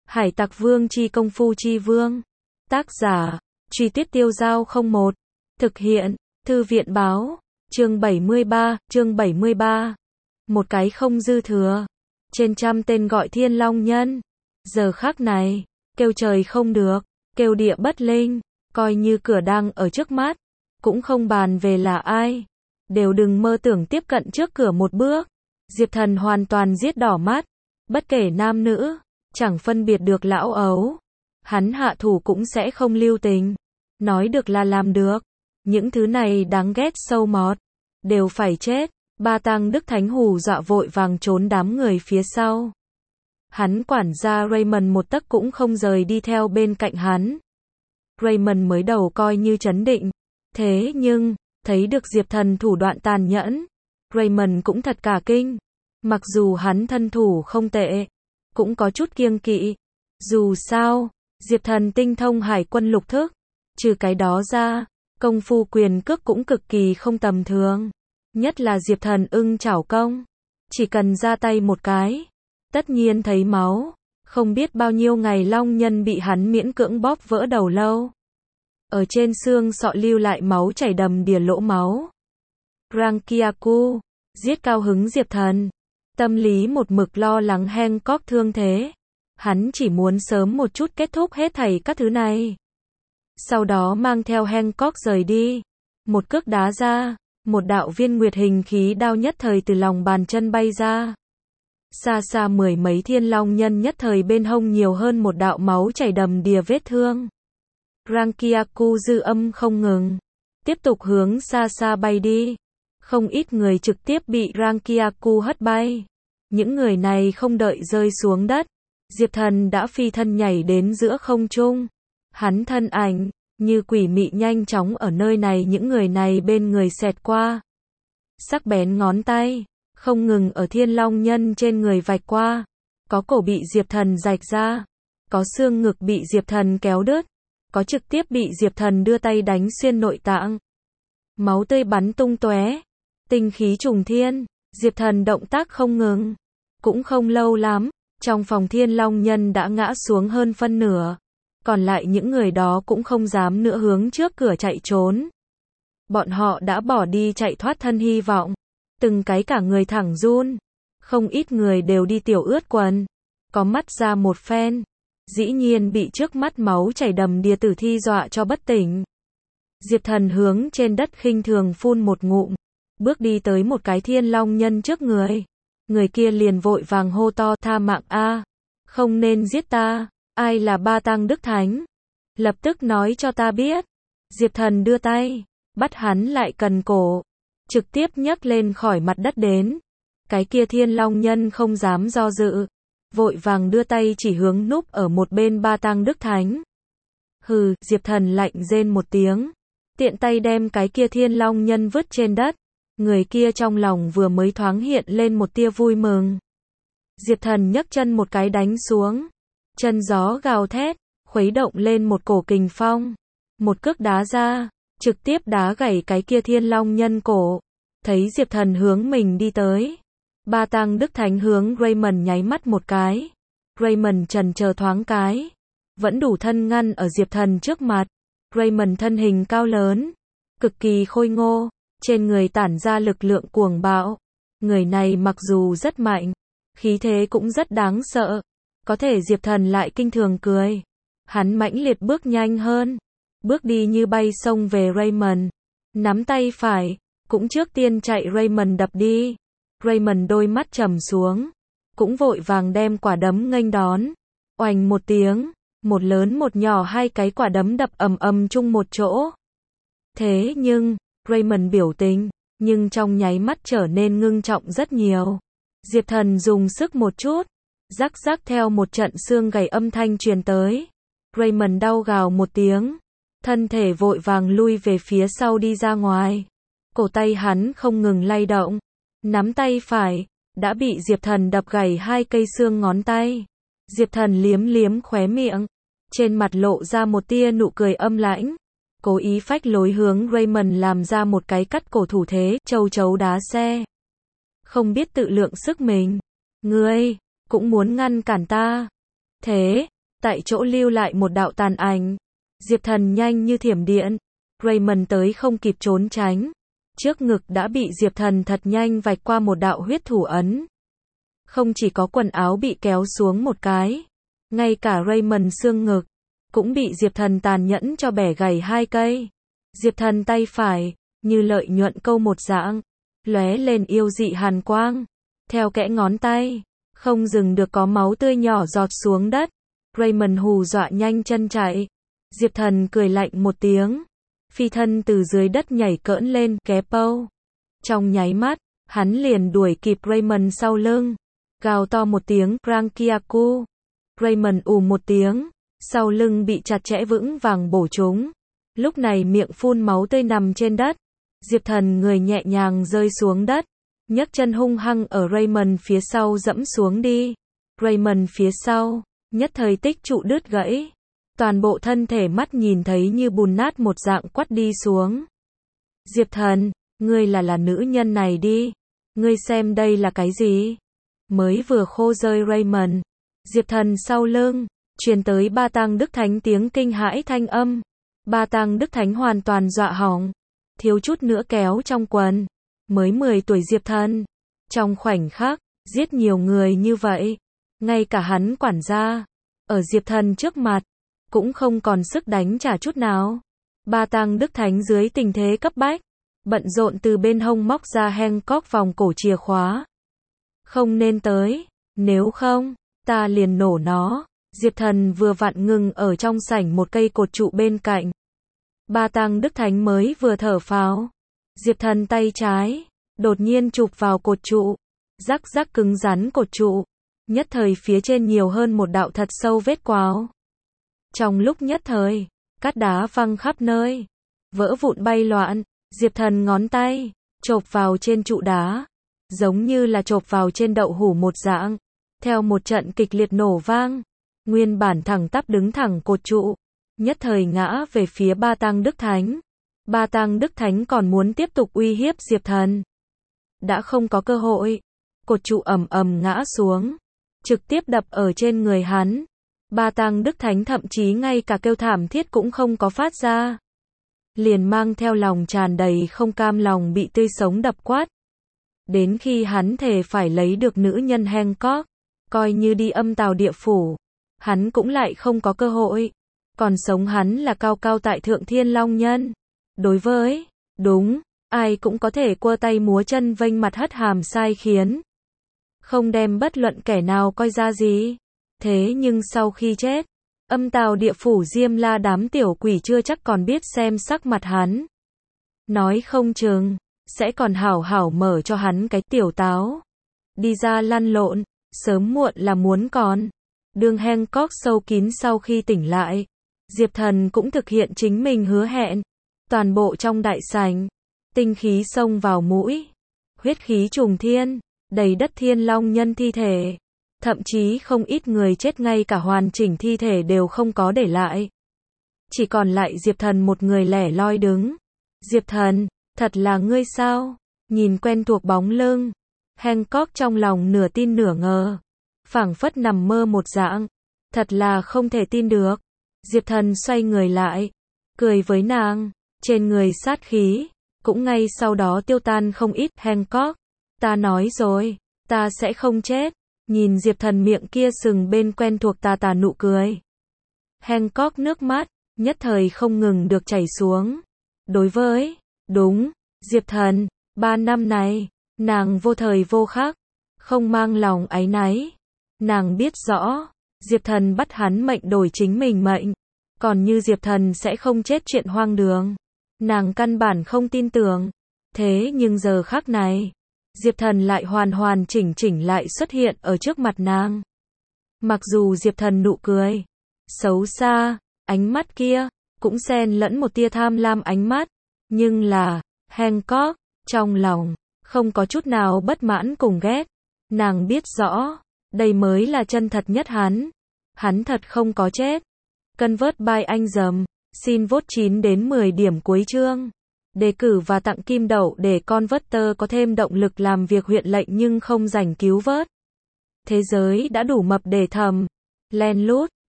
Hải Tặc Vương chi công phu chi vương. Tác giả, Truy Tuyết Tiêu Dao 01. Thực hiện, Thư viện báo. Chương 73. Một cái không dư thừa. Trên trăm tên gọi Thiên Long Nhân. Giờ khắc này, kêu trời không được, kêu địa bất linh, coi như cửa đang ở trước mắt, cũng không bàn về là ai. Đều đừng mơ tưởng tiếp cận trước cửa một bước. Diệp Thần hoàn toàn giết đỏ mắt, bất kể nam nữ, chẳng phân biệt được lão ấu. Hắn hạ thủ cũng sẽ không lưu tình. Nói được là làm được. Những thứ này đáng ghét sâu mọt, đều phải chết. Ba Tăng Đức Thánh hù dọa vội vàng trốn đám người phía sau. Hắn quản gia Raymond một tấc cũng không rời đi theo bên cạnh hắn. Raymond mới đầu coi như trấn định. Thế nhưng, thấy được Diệp Thần thủ đoạn tàn nhẫn, Raymond cũng thật cả kinh. Mặc dù hắn thân thủ không tệ, cũng có chút kiêng kỵ. Dù sao, Diệp Thần tinh thông hải quân lục thức. Trừ cái đó ra, công phu quyền cước cũng cực kỳ không tầm thường. Nhất là Diệp Thần ưng chảo công. Chỉ cần ra tay một cái, tất nhiên thấy máu. Không biết bao nhiêu ngày long nhân bị hắn miễn cưỡng bóp vỡ đầu lâu. Ở trên xương sọ lưu lại máu chảy đầm đìa lỗ máu. Rankiaku, giết cao hứng Diệp Thần. Tâm lý một mực lo lắng Hancock thương thế. Hắn chỉ muốn sớm một chút kết thúc hết thảy các thứ này. Sau đó mang theo Hancock rời đi. Một cước đá ra, một đạo viên nguyệt hình khí đao nhất thời từ lòng bàn chân bay ra. Xa xa mười mấy Thiên Long Nhân nhất thời bên hông nhiều hơn một đạo máu chảy đầm đìa vết thương. Rankiaku dư âm không ngừng, tiếp tục hướng xa xa bay đi. Không ít người trực tiếp bị Rankiaku hất bay. Những người này không đợi rơi xuống đất, Diệp Thần đã phi thân nhảy đến giữa không trung. Hắn thân ảnh như quỷ mị nhanh chóng ở nơi này những người này bên người xẹt qua. Sắc bén ngón tay không ngừng ở Thiên Long Nhân trên người vạch qua. Có cổ bị Diệp Thần rạch ra, có xương ngực bị Diệp Thần kéo đứt, có trực tiếp bị Diệp Thần đưa tay đánh xuyên nội tạng. Máu tươi bắn tung tóe, tinh khí trùng thiên. Diệp Thần động tác không ngừng. Cũng không lâu lắm, trong phòng Thiên Long Nhân đã ngã xuống hơn phân nửa. Còn lại những người đó cũng không dám nữa hướng trước cửa chạy trốn. Bọn họ đã bỏ đi chạy thoát thân hy vọng. Từng cái cả người thẳng run. Không ít người đều đi tiểu ướt quần. Có mắt ra một phen. Dĩ nhiên bị trước mắt máu chảy đầm đìa tử thi dọa cho bất tỉnh. Diệp Thần hướng trên đất khinh thường phun một ngụm. Bước đi tới một cái Thiên Long Nhân trước người. Người kia liền vội vàng hô to tha mạng a, không nên giết ta. Ai là Ba Tăng Đức Thánh? Lập tức nói cho ta biết. Diệp Thần đưa tay, bắt hắn lại cần cổ, trực tiếp nhấc lên khỏi mặt đất đến. Cái kia Thiên Long Nhân không dám do dự, vội vàng đưa tay chỉ hướng núp ở một bên Ba Tăng Đức Thánh. Hừ, Diệp Thần lạnh rên một tiếng, tiện tay đem cái kia Thiên Long Nhân vứt trên đất. Người kia trong lòng vừa mới thoáng hiện lên một tia vui mừng. Diệp Thần nhấc chân một cái đánh xuống. Chân gió gào thét, khuấy động lên một cổ kình phong. Một cước đá ra, trực tiếp đá gãy cái kia Thiên Long Nhân cổ. Thấy Diệp Thần hướng mình đi tới. Ba Tăng Đức Thánh hướng Raymond nháy mắt một cái. Raymond chần chờ thoáng cái. Vẫn đủ thân ngăn ở Diệp Thần trước mặt. Raymond thân hình cao lớn, cực kỳ khôi ngô. Trên người tản ra lực lượng cuồng bạo. Người này mặc dù rất mạnh, khí thế cũng rất đáng sợ. Có thể Diệp Thần lại kinh thường cười. Hắn mãnh liệt bước nhanh hơn. Bước đi như bay xông về Raymond. Nắm tay phải, cũng trước tiên chạy Raymond đập đi. Raymond đôi mắt trầm xuống. Cũng vội vàng đem quả đấm nghênh đón. Oành một tiếng, một lớn một nhỏ hai cái quả đấm đập ầm ầm chung một chỗ. Thế nhưng, Raymond biểu tình, nhưng trong nháy mắt trở nên ngưng trọng rất nhiều. Diệp Thần dùng sức một chút, rắc rắc theo một trận xương gãy âm thanh truyền tới. Raymond đau gào một tiếng, thân thể vội vàng lui về phía sau đi ra ngoài. Cổ tay hắn không ngừng lay động, nắm tay phải, đã bị Diệp Thần đập gãy hai cây xương ngón tay. Diệp Thần liếm liếm khóe miệng, trên mặt lộ ra một tia nụ cười âm lãnh. Cố ý phách lối hướng Raymond làm ra một cái cắt cổ thủ thế, châu chấu đá xe. Không biết tự lượng sức mình. Ngươi, cũng muốn ngăn cản ta. Thế, tại chỗ lưu lại một đạo tàn ảnh. Diệp Thần nhanh như thiểm điện. Raymond tới không kịp trốn tránh. Trước ngực đã bị Diệp Thần thật nhanh vạch qua một đạo huyết thủ ấn. Không chỉ có quần áo bị kéo xuống một cái, ngay cả Raymond xương ngực cũng bị Diệp Thần tàn nhẫn cho bẻ gãy 2 cây. Diệp Thần tay phải, như lợi nhuận câu một dạng, lóe lên yêu dị hàn quang. Theo kẽ ngón tay, không dừng được có máu tươi nhỏ giọt xuống đất. Raymond hù dọa nhanh chân chạy. Diệp Thần cười lạnh một tiếng, phi thân từ dưới đất nhảy cỡn lên, ké pâu. Trong nháy mắt, hắn liền đuổi kịp Raymond sau lưng. Gào to một tiếng, Rankiaku. Raymond một tiếng, sau lưng bị chặt chẽ vững vàng bổ trúng. Lúc này miệng phun máu tươi nằm trên đất. Diệp Thần người nhẹ nhàng rơi xuống đất, nhấc chân hung hăng ở Raymond phía sau dẫm xuống đi. Raymond phía sau, nhất thời tích trụ đứt gãy. Toàn bộ thân thể mắt nhìn thấy như bùn nát một dạng quắt đi xuống. Diệp Thần, ngươi là nữ nhân này đi. Ngươi xem đây là cái gì? Mới vừa khô rơi Raymond. Diệp Thần sau lưng, truyền tới Ba Tang Đức Thánh tiếng kinh hãi thanh âm. Ba Tang Đức Thánh hoàn toàn dọa hỏng. Thiếu chút nữa kéo trong quần. Mới 10 tuổi Diệp Thần. Trong khoảnh khắc, giết nhiều người như vậy. Ngay cả hắn quản gia, ở Diệp Thần trước mặt, cũng không còn sức đánh trả chút nào. Ba Tang Đức Thánh dưới tình thế cấp bách, bận rộn từ bên hông móc ra Hancock vòng cổ chìa khóa. Không nên tới, nếu không, ta liền nổ nó. Diệp Thần vừa vặn ngừng ở trong sảnh một cây cột trụ bên cạnh. Ba Tang Đức Thánh mới vừa thở phào. Diệp Thần tay trái, đột nhiên chụp vào cột trụ. Rắc rắc cứng rắn cột trụ. Nhất thời phía trên nhiều hơn một đạo thật sâu vết quáo. Trong lúc nhất thời, cát đá văng khắp nơi, vỡ vụn bay loạn. Diệp Thần ngón tay chộp vào trên trụ đá, giống như là chộp vào trên đậu hũ một dạng. Theo một trận kịch liệt nổ vang, nguyên bản thẳng tắp đứng thẳng cột trụ, nhất thời ngã về phía Ba Tang Đức Thánh. Ba Tang Đức Thánh còn muốn tiếp tục uy hiếp Diệp Thần, đã không có cơ hội. Cột trụ ầm ầm ngã xuống, trực tiếp đập ở trên người hắn. Ba Tang Đức Thánh thậm chí ngay cả kêu thảm thiết cũng không có phát ra, liền mang theo lòng tràn đầy không cam lòng bị tươi sống đập quát. Đến khi hắn thề phải lấy được nữ nhân Hancock, coi như đi âm tào địa phủ, hắn cũng lại không có cơ hội. Còn sống hắn là cao cao tại thượng Thiên Long Nhân. Đối với, đúng, ai cũng có thể quơ tay múa chân vênh mặt hất hàm sai khiến, không đem bất luận kẻ nào coi ra gì. Thế nhưng sau khi chết, âm tào địa phủ Diêm La đám tiểu quỷ chưa chắc còn biết xem sắc mặt hắn. Nói không chừng, sẽ còn hảo hảo mở cho hắn cái tiểu táo. Đi ra lăn lộn, sớm muộn là muốn còn. Đường Hancock sâu kín sau khi tỉnh lại, Diệp Thần cũng thực hiện chính mình hứa hẹn. Toàn bộ trong đại sảnh, tinh khí xông vào mũi, huyết khí trùng thiên, đầy đất Thiên Long Nhân thi thể. Thậm chí không ít người chết ngay cả hoàn chỉnh thi thể đều không có để lại. Chỉ còn lại Diệp Thần một người lẻ loi đứng. Diệp Thần, thật là ngươi sao? Nhìn quen thuộc bóng lưng, Hancock trong lòng nửa tin nửa ngờ, phảng phất nằm mơ một dạng. Thật là không thể tin được. Diệp Thần xoay người lại, cười với nàng, trên người sát khí cũng ngay sau đó tiêu tan không ít. Hancock, ta nói rồi, ta sẽ không chết. Nhìn Diệp Thần miệng kia sừng bên quen thuộc tà nụ cười, Hancock nước mắt nhất thời không ngừng được chảy xuống. Đối với, đúng, Diệp Thần, 3 năm này, nàng vô thời vô khắc, không mang lòng áy náy. Nàng biết rõ, Diệp Thần bắt hắn mệnh đổi chính mình mệnh, còn như Diệp Thần sẽ không chết chuyện hoang đường, nàng căn bản không tin tưởng. Thế nhưng giờ khắc này, Diệp Thần lại hoàn hoàn chỉnh lại xuất hiện ở trước mặt nàng. Mặc dù Diệp Thần nụ cười xấu xa, ánh mắt kia cũng xen lẫn một tia tham lam ánh mắt, nhưng là Hancock trong lòng không có chút nào bất mãn cùng ghét. Nàng biết rõ, đây mới là chân thật nhất hắn. Hắn thật không có chết. Convert by anh dầm. Xin vote 9 đến 10 điểm cuối chương. Đề cử và tặng kim đậu để Converter có thêm động lực làm việc huyện lệnh nhưng không rảnh cứu vớt. Thế giới đã đủ mập để thầm len lút.